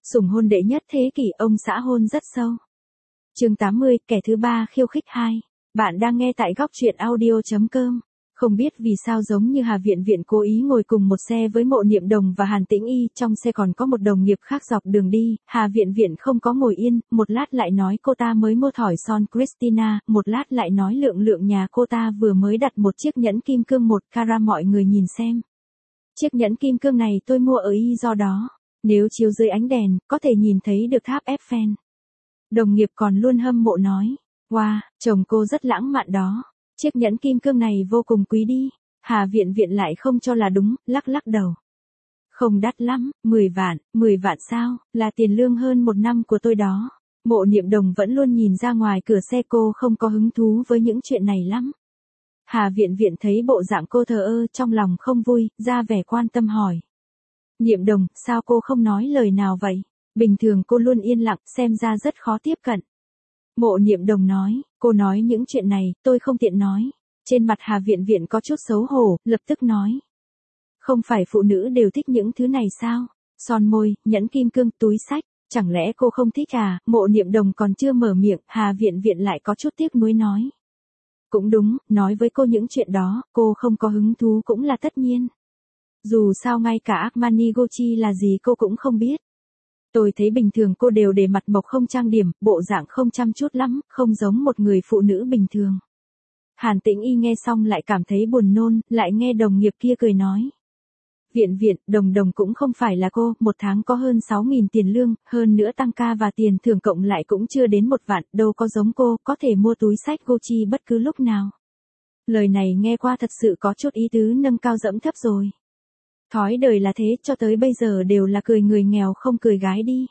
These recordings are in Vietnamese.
Sủng hôn đệ nhất thế kỷ, ông xã hôn rất sâu. Chương 80, kẻ thứ ba khiêu khích 2. Bạn đang nghe tại góc truyện audio.com. Không biết vì sao giống như Hà Viện Viện cố ý ngồi cùng một xe với Mộ Niệm Đồng và Hàn Tĩnh Y, trong xe còn có một đồng nghiệp khác dọc đường đi, Hà Viện Viện không có ngồi yên, một lát lại nói cô ta mới mua thỏi son Christina, một lát lại nói Lượng nhà cô ta vừa mới đặt một chiếc nhẫn kim cương 1 carat, mọi người nhìn xem. Chiếc nhẫn kim cương này tôi mua ở Y do đó, nếu chiếu dưới ánh đèn, có thể nhìn thấy được tháp Eiffel. Đồng nghiệp còn luôn hâm mộ nói, wow, chồng cô rất lãng mạn đó. Chiếc nhẫn kim cương này vô cùng quý đi. Hà Viện Viện lại không cho là đúng, lắc đầu. Không đắt lắm, 10 vạn sao, là tiền lương hơn 1 năm của tôi đó. Mộ Niệm Đồng vẫn luôn nhìn ra ngoài cửa xe, cô không có hứng thú với những chuyện này lắm. Hà Viện Viện thấy bộ dạng cô thờ ơ, trong lòng không vui, ra vẻ quan tâm hỏi. Niệm Đồng, sao cô không nói lời nào vậy? Bình thường cô luôn yên lặng, xem ra rất khó tiếp cận. Mộ Niệm Đồng nói, cô nói những chuyện này, tôi không tiện nói. Trên mặt Hà Viện Viện có chút xấu hổ, lập tức nói. Không phải phụ nữ đều thích những thứ này sao? Son môi, nhẫn kim cương, túi xách, chẳng lẽ cô không thích à? Mộ Niệm Đồng còn chưa mở miệng, Hà Viện Viện lại có chút tiếc nuối nói. Cũng đúng, nói với cô những chuyện đó, cô không có hứng thú cũng là tất nhiên. Dù sao ngay cả Armani Gucci là gì cô cũng không biết. Tôi thấy bình thường cô đều để mặt mộc không trang điểm, bộ dạng không chăm chút lắm, không giống một người phụ nữ bình thường. Hàn Tĩnh Y nghe xong lại cảm thấy buồn nôn, lại nghe đồng nghiệp kia cười nói. Viện Viện, Đồng cũng không phải là cô, 1 tháng có hơn 6.000 tiền lương, hơn nữa tăng ca và tiền thưởng cộng lại cũng chưa đến 1 vạn, đâu có giống cô, có thể mua túi xách Gucci bất cứ lúc nào. Lời này nghe qua thật sự có chút ý tứ nâng cao dẫm thấp rồi. Thói đời là thế, cho tới bây giờ đều là cười người nghèo không cười gái đi.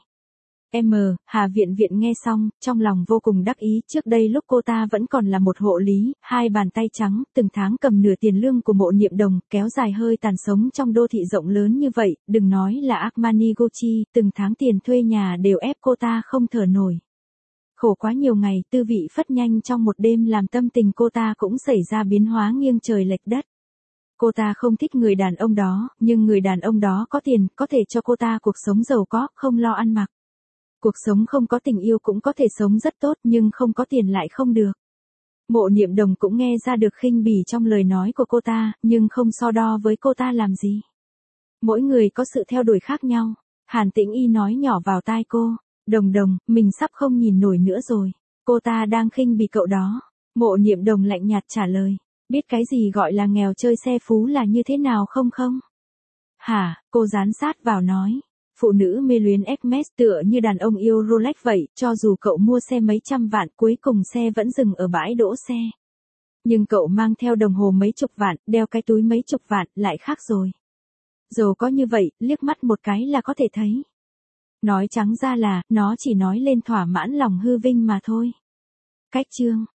Hà Viện Viện nghe xong, trong lòng vô cùng đắc ý, trước đây lúc cô ta vẫn còn là một hộ lý, 2 bàn tay trắng, từng tháng cầm nửa tiền lương của Mộ Niệm Đồng, kéo dài hơi tàn sống trong đô thị rộng lớn như vậy, đừng nói là Armani Gucci, từng tháng tiền thuê nhà đều ép cô ta không thở nổi. Khổ quá nhiều ngày, tư vị phất nhanh trong một đêm làm tâm tình cô ta cũng xảy ra biến hóa nghiêng trời lệch đất. Cô ta không thích người đàn ông đó, nhưng người đàn ông đó có tiền, có thể cho cô ta cuộc sống giàu có, không lo ăn mặc. Cuộc sống không có tình yêu cũng có thể sống rất tốt, nhưng không có tiền lại không được. Mộ Niệm Đồng cũng nghe ra được khinh bỉ trong lời nói của cô ta, nhưng không so đo với cô ta làm gì. Mỗi người có sự theo đuổi khác nhau. Hàn Tĩnh Y nói nhỏ vào tai cô, Đồng, mình sắp không nhìn nổi nữa rồi. Cô ta đang khinh bỉ cậu đó. Mộ Niệm Đồng lạnh nhạt trả lời. Biết cái gì gọi là nghèo chơi xe phú là như thế nào không? Hả, cô dán sát vào nói. Phụ nữ mê luyến Hermes tựa như đàn ông yêu Rolex vậy, cho dù cậu mua xe mấy trăm vạn, cuối cùng xe vẫn dừng ở bãi đỗ xe. Nhưng cậu mang theo đồng hồ mấy chục vạn, đeo cái túi mấy chục vạn, lại khác rồi. Giàu có như vậy, liếc mắt một cái là có thể thấy. Nói trắng ra là, nó chỉ nói lên thỏa mãn lòng hư vinh mà thôi. Cách chương.